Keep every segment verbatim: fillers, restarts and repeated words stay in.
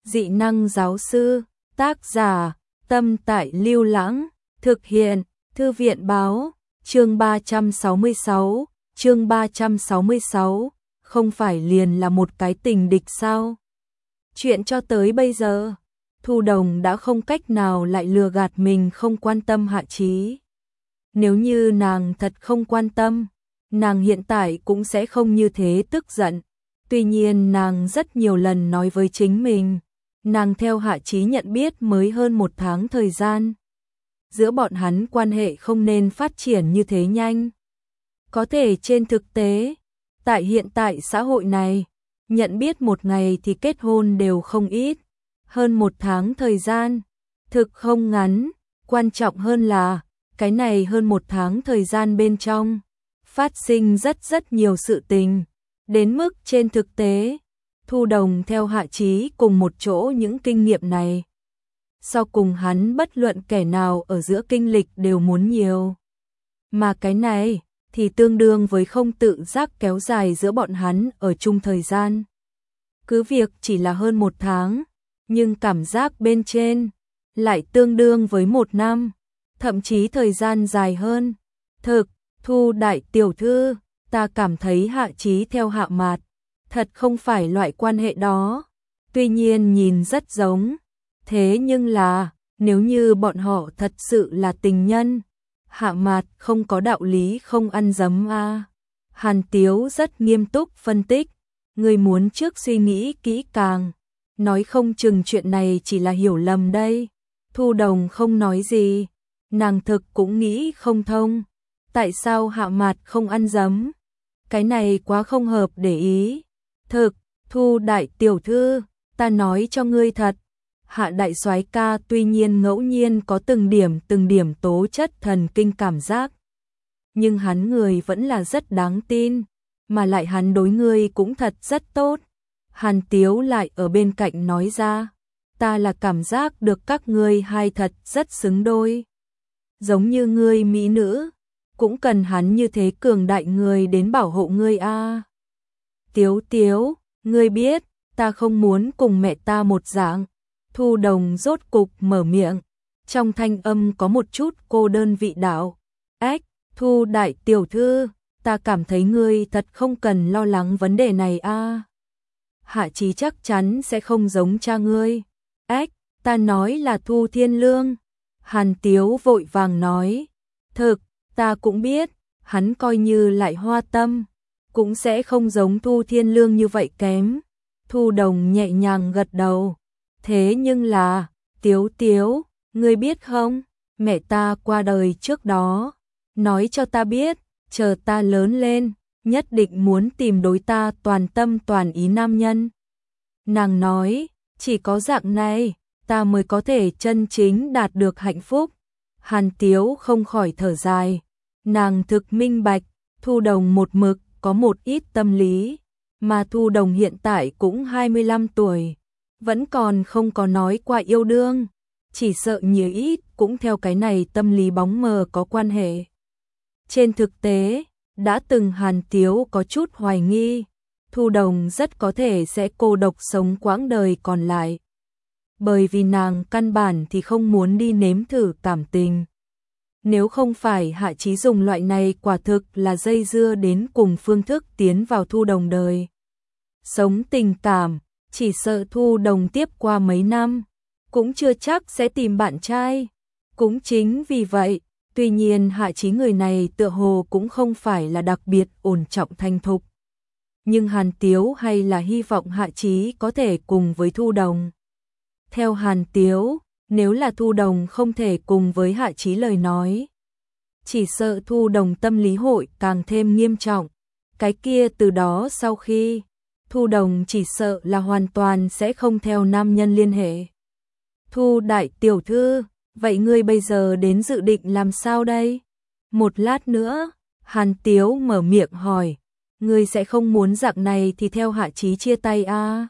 Dị năng giáo sư, tác giả, Tâm Tại Lưu Lãng, thực hiện, Thư viện báo, chương ba trăm sáu mươi sáu, chương ba trăm sáu mươi sáu, không phải liền là một cái tình địch sao? Chuyện cho tới bây giờ, Thu Đồng đã không cách nào lại lừa gạt mình không quan tâm Hạ Chí. Nếu như nàng thật không quan tâm, nàng hiện tại cũng sẽ không như thế tức giận. Tuy nhiên nàng rất nhiều lần nói với chính mình, nàng theo Hạ Chí nhận biết mới hơn một tháng thời gian. Giữa bọn hắn quan hệ không nên phát triển như thế nhanh. Có thể trên thực tế, tại hiện tại xã hội này, nhận biết một ngày thì kết hôn đều không ít. Hơn một tháng thời gian, thực không ngắn, quan trọng hơn là, cái này hơn một tháng thời gian bên trong, phát sinh rất rất nhiều sự tình. Đến mức trên thực tế, Thu Đồng theo Hạ Chí cùng một chỗ những kinh nghiệm này. Sau cùng hắn bất luận kẻ nào ở giữa kinh lịch đều muốn nhiều. Mà cái này thì tương đương với không tự giác kéo dài giữa bọn hắn ở chung thời gian. Cứ việc chỉ là hơn một tháng, nhưng cảm giác bên trên lại tương đương với một năm, thậm chí thời gian dài hơn. Thực, Thu đại tiểu thư, ta cảm thấy Hạ Chí theo Hạ Mạt, thật không phải loại quan hệ đó. Tuy nhiên nhìn rất giống, thế nhưng là, nếu như bọn họ thật sự là tình nhân, Hạ Mạt không có đạo lý không ăn dấm a. À. Hàn Tiếu rất nghiêm túc phân tích, người muốn trước suy nghĩ kỹ càng, nói không chừng chuyện này chỉ là hiểu lầm đây. Thu Đồng không nói gì, nàng thực cũng nghĩ không thông, tại sao Hạ Mạt không ăn dấm? Cái này quá không hợp để ý. Thực, Thu đại tiểu thư, ta nói cho ngươi thật, Hạ đại soái ca tuy nhiên ngẫu nhiên có từng điểm từng điểm tố chất thần kinh cảm giác, nhưng hắn người vẫn là rất đáng tin, mà lại hắn đối ngươi cũng thật rất tốt. Hàn Tiếu lại ở bên cạnh nói ra, ta là cảm giác được các ngươi hai thật rất xứng đôi. Giống như ngươi mỹ nữ, cũng cần hắn như thế cường đại người đến bảo hộ ngươi a. À. Tiếu Tiếu, ngươi biết, ta không muốn cùng mẹ ta một dạng. Thu Đồng rốt cục mở miệng, trong thanh âm có một chút cô đơn vị đạo. Ách, Thu đại tiểu thư, ta cảm thấy ngươi thật không cần lo lắng vấn đề này a. À. Hạ Chí chắc chắn sẽ không giống cha ngươi. Ách, ta nói là Thu Thiên Lương. Hàn Tiếu vội vàng nói, thực, ta cũng biết, hắn coi như lại hoa tâm, cũng sẽ không giống Thu Thiên Lương như vậy kém. Thu Đồng nhẹ nhàng gật đầu. Thế nhưng là, Tiếu Tiếu, ngươi biết không, mẹ ta qua đời trước đó, nói cho ta biết, chờ ta lớn lên, nhất định muốn tìm đối ta toàn tâm toàn ý nam nhân. Nàng nói, chỉ có dạng này, ta mới có thể chân chính đạt được hạnh phúc. Hàn Tiếu không khỏi thở dài, nàng thực minh bạch, Thu Đồng một mực có một ít tâm lý, mà Thu Đồng hiện tại cũng hai mươi lăm tuổi, vẫn còn không có nói qua yêu đương, chỉ sợ nhiều ít cũng theo cái này tâm lý bóng mờ có quan hệ. Trên thực tế, đã từng Hàn Tiếu có chút hoài nghi, Thu Đồng rất có thể sẽ cô độc sống quãng đời còn lại. Bởi vì nàng căn bản thì không muốn đi nếm thử cảm tình. Nếu không phải Hạ Chí dùng loại này quả thực là dây dưa đến cùng phương thức tiến vào Thu Đồng đời. Sống tình cảm, chỉ sợ Thu Đồng tiếp qua mấy năm, cũng chưa chắc sẽ tìm bạn trai. Cũng chính vì vậy, tuy nhiên Hạ Chí người này tựa hồ cũng không phải là đặc biệt ổn trọng thành thục. Nhưng Hàn Tiếu hay là hy vọng Hạ Chí có thể cùng với Thu Đồng. Theo Hàn Tiếu, nếu là Thu Đồng không thể cùng với Hạ Chí lời nói, chỉ sợ Thu Đồng tâm lý hội càng thêm nghiêm trọng. Cái kia từ đó sau khi, Thu Đồng chỉ sợ là hoàn toàn sẽ không theo nam nhân liên hệ. Thu đại tiểu thư, vậy ngươi bây giờ đến dự định làm sao đây? Một lát nữa, Hàn Tiếu mở miệng hỏi, ngươi sẽ không muốn dạng này thì theo Hạ Chí chia tay a? À?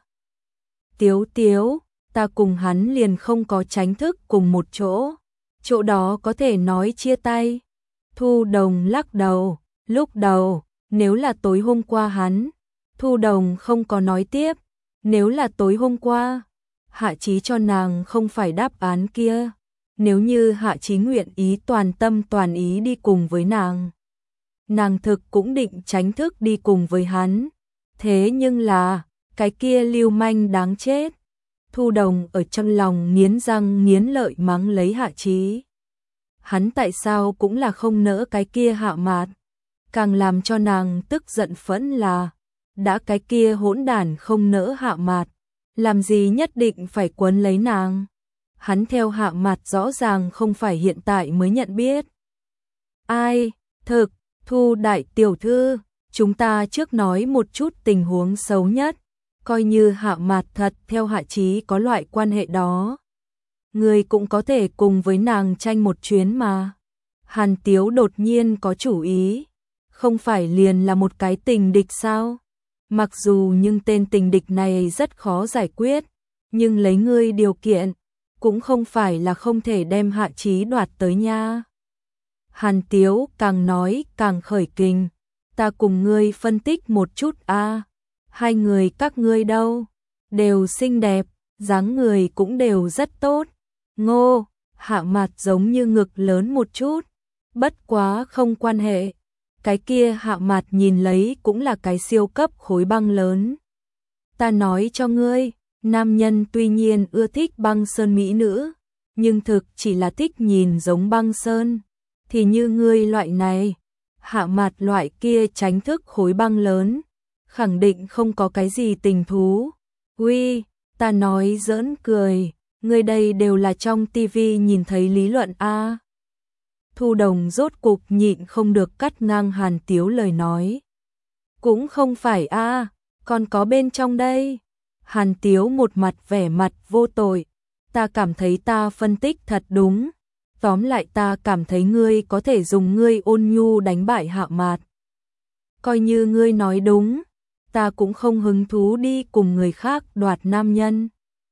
Tiếu Tiếu, ta cùng hắn liền không có tránh thức cùng một chỗ, chỗ đó có thể nói chia tay. Thu Đồng lắc đầu, lúc đầu, nếu là tối hôm qua hắn, Thu Đồng không có nói tiếp, nếu là tối hôm qua, Hạ Chí cho nàng không phải đáp án kia. Nếu như Hạ Chí nguyện ý toàn tâm toàn ý đi cùng với nàng, nàng thực cũng định tránh thức đi cùng với hắn. Thế nhưng là, cái kia lưu manh đáng chết. Thu Đồng ở trong lòng nghiến răng nghiến lợi mắng lấy Hạ Chí. Hắn tại sao cũng là không nỡ cái kia Hạ Mạt. Càng làm cho nàng tức giận phẫn là, đã cái kia hỗn đản không nỡ Hạ Mạt, làm gì nhất định phải quấn lấy nàng. Hắn theo Hạ Mạt rõ ràng không phải hiện tại mới nhận biết. Ai, thực, Thu đại tiểu thư, chúng ta trước nói một chút tình huống xấu nhất, coi như Hạ Mạt thật theo Hạ Chí có loại quan hệ đó. Người cũng có thể cùng với nàng tranh một chuyến mà. Hàn Tiếu đột nhiên có chủ ý, không phải liền là một cái tình địch sao? Mặc dù nhưng tên tình địch này rất khó giải quyết, nhưng lấy ngươi điều kiện, cũng không phải là không thể đem Hạ Chí đoạt tới nha. Hàn Tiếu càng nói càng khởi kình, ta cùng ngươi phân tích một chút a. Hai người các ngươi đâu, đều xinh đẹp, dáng người cũng đều rất tốt. Ngô, Hạ Mạt giống như ngực lớn một chút, bất quá không quan hệ. Cái kia Hạ Mạt nhìn lấy cũng là cái siêu cấp khối băng lớn. Ta nói cho ngươi, nam nhân tuy nhiên ưa thích băng sơn mỹ nữ, nhưng thực chỉ là thích nhìn giống băng sơn. Thì như ngươi loại này, Hạ Mạt loại kia tránh thức khối băng lớn, khẳng định không có cái gì tình thú. Uy, ta nói giỡn cười, ngươi đây đều là trong tivi nhìn thấy lý luận a. Thu Đồng rốt cục nhịn không được cắt ngang Hàn Tiếu lời nói. Cũng không phải a, còn có bên trong đây. Hàn Tiếu một mặt vẻ mặt vô tội. Ta cảm thấy ta phân tích thật đúng. Tóm lại ta cảm thấy ngươi có thể dùng ngươi ôn nhu đánh bại Hạ Mạt. Coi như ngươi nói đúng, ta cũng không hứng thú đi cùng người khác đoạt nam nhân.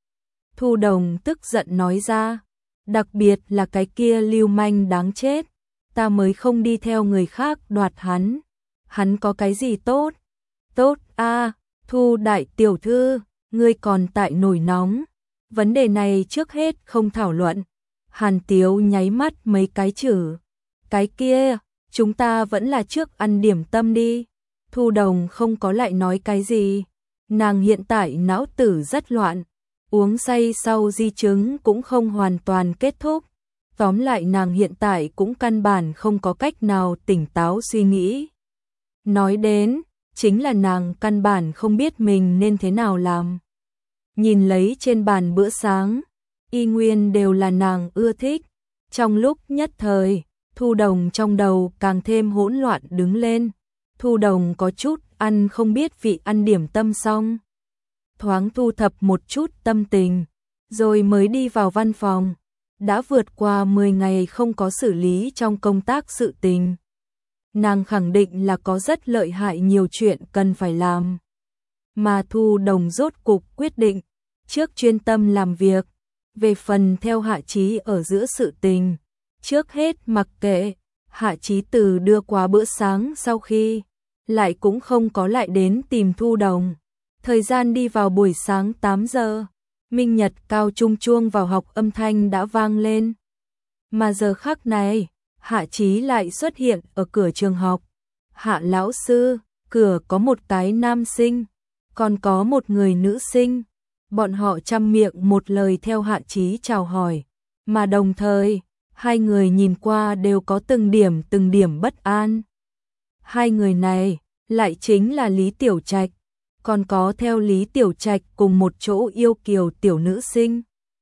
Thu Đồng tức giận nói ra, đặc biệt là cái kia lưu manh đáng chết, ta mới không đi theo người khác đoạt hắn. Hắn có cái gì tốt? Tốt a, Thu đại tiểu thư, ngươi còn tại nổi nóng. Vấn đề này trước hết không thảo luận. Hàn Tiếu nháy mắt mấy cái chữ. Cái kia, chúng ta vẫn là trước ăn điểm tâm đi. Thu Đồng không có lại nói cái gì. Nàng hiện tại não tử rất loạn. Uống say sau di chứng cũng không hoàn toàn kết thúc. Tóm lại nàng hiện tại cũng căn bản không có cách nào tỉnh táo suy nghĩ. Nói đến, chính là nàng căn bản không biết mình nên thế nào làm. Nhìn lấy trên bàn bữa sáng, y nguyên đều là nàng ưa thích. Trong lúc nhất thời, Thu Đồng trong đầu càng thêm hỗn loạn đứng lên. Thu Đồng có chút ăn không biết vị ăn điểm tâm xong. Thoáng thu thập một chút tâm tình, rồi mới đi vào văn phòng. Đã vượt qua mười ngày không có xử lý trong công tác sự tình. Nàng khẳng định là có rất lợi hại nhiều chuyện cần phải làm. Mà Thu Đồng rốt cục quyết định, trước chuyên tâm làm việc. Về phần theo Hạ Chí ở giữa sự tình, trước hết mặc kệ. Hạ Chí từ đưa qua bữa sáng sau khi, lại cũng không có lại đến tìm Thu Đồng. Thời gian đi vào buổi sáng tám giờ, minh nhật cao trung chuông vào học âm thanh đã vang lên. Mà giờ khắc này, Hạ Chí lại xuất hiện ở cửa trường học. Hạ lão sư, cửa có một cái nam sinh, còn có một người nữ sinh. Bọn họ chăm miệng một lời theo Hạ Chí chào hỏi, mà đồng thời, hai người nhìn qua đều có từng điểm từng điểm bất an. Hai người này, lại chính là Lý Tiểu Trạch, còn có theo Lý Tiểu Trạch cùng một chỗ yêu kiều tiểu nữ sinh.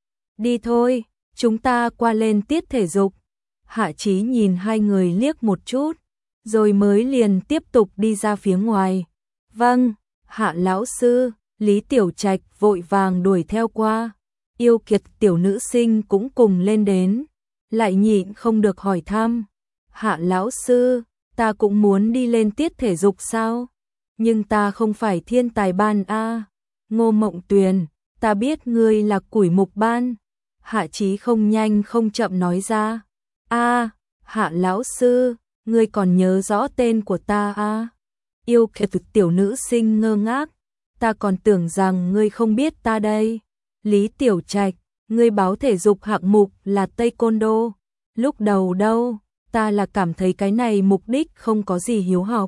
Đi thôi, chúng ta qua lên tiết thể dục. Hạ Chí nhìn hai người liếc một chút, rồi mới liền tiếp tục đi ra phía ngoài. Vâng, Hạ lão sư. Lý Tiểu Trạch vội vàng đuổi theo qua. Yêu kiệt tiểu nữ sinh cũng cùng lên đến, lại nhịn không được hỏi thăm. Hạ lão sư, ta cũng muốn đi lên tiết thể dục sao? Nhưng ta không phải thiên tài ban a. Ngô Mộng Tuyền, ta biết ngươi là củi mục ban. Hạ Chí không nhanh không chậm nói ra. A, Hạ lão sư, ngươi còn nhớ rõ tên của ta a? Yêu kiệt tiểu nữ sinh ngơ ngác. Ta còn tưởng rằng ngươi không biết ta đây. Lý Tiểu Trạch, ngươi báo thể dục hạng mục là Taekwondo. Lúc đầu đâu, ta là cảm thấy cái này mục đích không có gì hiếu học.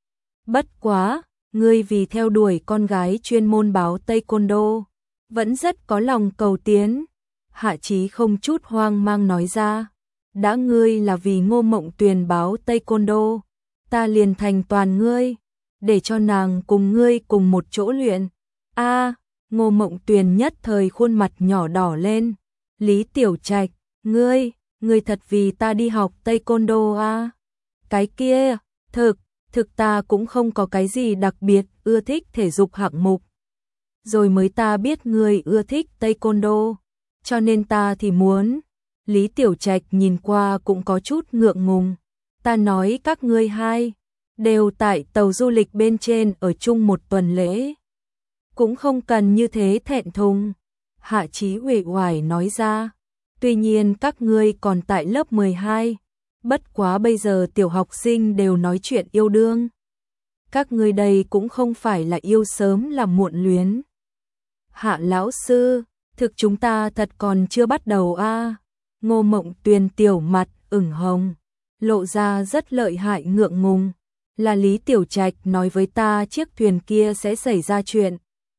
Bất quá, ngươi vì theo đuổi con gái chuyên môn báo Taekwondo, vẫn rất có lòng cầu tiến. Hạ Chí không chút hoang mang nói ra, đã ngươi là vì Ngô Mộng Tuyền báo Taekwondo, ta liền thành toàn ngươi, để cho nàng cùng ngươi cùng một chỗ luyện. A, Ngô Mộng Tuyền nhất thời khuôn mặt nhỏ đỏ lên. Lý Tiểu Trạch, ngươi, ngươi thật vì ta đi học Taekwondo a? Cái kia, thực, thực ta cũng không có cái gì đặc biệt ưa thích thể dục hạng mục. Rồi mới ta biết ngươi ưa thích Taekwondo, cho nên ta thì muốn. Lý Tiểu Trạch nhìn qua cũng có chút ngượng ngùng. Ta nói các ngươi hai đều tại tàu du lịch bên trên ở chung một tuần lễ, cũng không cần như thế thẹn thùng. Hạ Chí uể oải nói ra, tuy nhiên các ngươi còn tại lớp mười hai, bất quá bây giờ tiểu học sinh đều nói chuyện yêu đương. Các ngươi đây cũng không phải là yêu sớm là muộn luyến. Hạ lão sư, thực chúng ta thật còn chưa bắt đầu a. À. Ngô Mộng Tuyền tiểu mặt ửng hồng, lộ ra rất lợi hại ngượng ngùng. Là Lý Tiểu Trạch nói với ta chiếc thuyền kia sẽ xảy ra chuyện,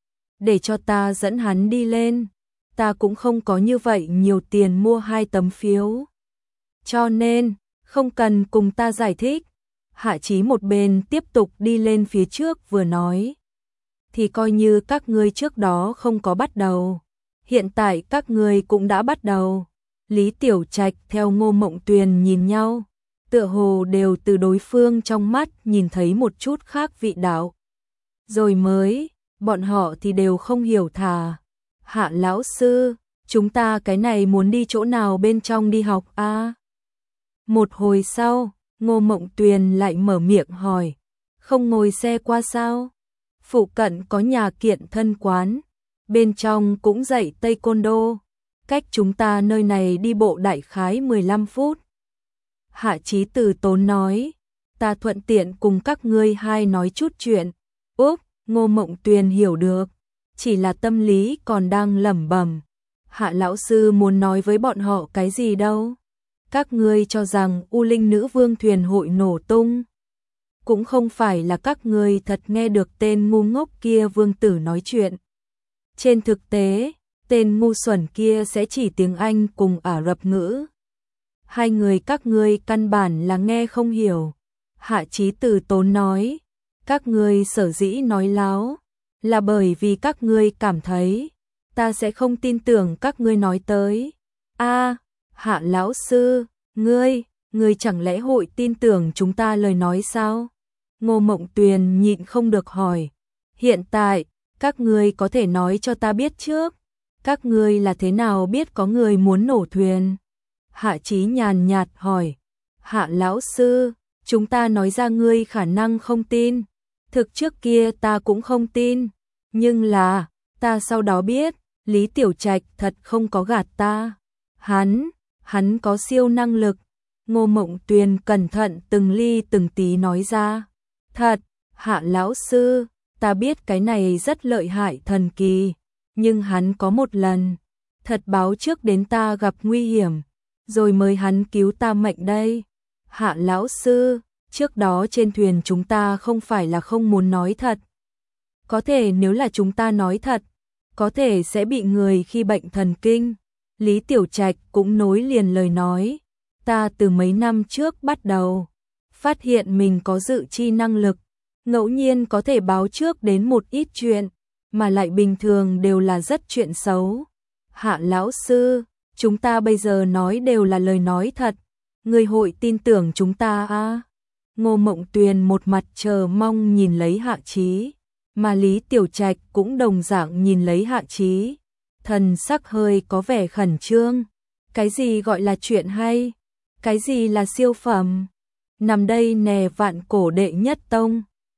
để cho ta dẫn hắn đi lên. Ta cũng không có như vậy nhiều tiền mua hai tấm phiếu, cho nên không cần cùng ta giải thích. Hạ Chí một bên tiếp tục đi lên phía trước vừa nói, thì coi như các ngươi trước đó không có bắt đầu, hiện tại các ngươi cũng đã bắt đầu. Lý Tiểu Trạch theo Ngô Mộng Tuyền nhìn nhau, tựa hồ đều từ đối phương trong mắt nhìn thấy một chút khác vị đạo. Rồi mới, bọn họ thì đều không hiểu thà. Hạ lão sư, chúng ta cái này muốn đi chỗ nào bên trong đi học a? À? Một hồi sau, Ngô Mộng Tuyền lại mở miệng hỏi, không ngồi xe qua sao? Phụ cận có nhà kiện thân quán, bên trong cũng dạy Taekwondo, cách chúng ta nơi này đi bộ đại khái mười lăm phút. Hạ Chí từ tốn nói, ta thuận tiện cùng các ngươi hai nói chút chuyện. Úp, Ngô Mộng Tuyền hiểu được, chỉ là tâm lý còn đang lẩm bẩm. Hạ lão sư muốn nói với bọn họ cái gì đâu? Các ngươi cho rằng U Linh Nữ Vương thuyền hội nổ tung? Cũng không phải là các ngươi thật nghe được tên ngu ngốc kia vương tử nói chuyện. Trên thực tế, tên ngu xuẩn kia sẽ chỉ tiếng Anh cùng Ả Rập ngữ. Hai người các ngươi căn bản là nghe không hiểu. Hạ Chí từ tốn nói, các ngươi sở dĩ nói láo, là bởi vì các ngươi cảm thấy ta sẽ không tin tưởng các ngươi nói tới. A, Hạ lão sư, ngươi, ngươi chẳng lẽ hội tin tưởng chúng ta lời nói sao? Ngô Mộng Tuyền nhịn không được hỏi, hiện tại, các ngươi có thể nói cho ta biết trước, các ngươi là thế nào biết có người muốn nổ thuyền? Hạ Chí nhàn nhạt hỏi, Hạ lão sư, chúng ta nói ra ngươi khả năng không tin. Thực trước kia ta cũng không tin, nhưng là, ta sau đó biết, Lý Tiểu Trạch thật không có gạt ta. Hắn, hắn có siêu năng lực. Ngô Mộng Tuyền cẩn thận từng ly từng tí nói ra. Thật, Hạ lão sư, ta biết cái này rất lợi hại thần kỳ, nhưng hắn có một lần, thật báo trước đến ta gặp nguy hiểm, rồi mới hắn cứu ta mệnh đây. Hạ lão sư, trước đó trên thuyền chúng ta không phải là không muốn nói thật. Có thể nếu là chúng ta nói thật, có thể sẽ bị người khi bệnh thần kinh. Lý Tiểu Trạch cũng nối liền lời nói, ta từ mấy năm trước bắt đầu, phát hiện mình có dự chi năng lực, ngẫu nhiên có thể báo trước đến một ít chuyện, mà lại bình thường đều là rất chuyện xấu. Hạ lão sư, chúng ta bây giờ nói đều là lời nói thật, người hội tin tưởng chúng ta à? Ngô Mộng Tuyền một mặt chờ mong nhìn lấy Hạ Chí, mà Lý Tiểu Trạch cũng đồng dạng nhìn lấy Hạ Chí, thần sắc hơi có vẻ khẩn trương. Cái gì gọi là chuyện hay? Cái gì là siêu phẩm? Nằm đây nè vạn cổ đệ nhất tông.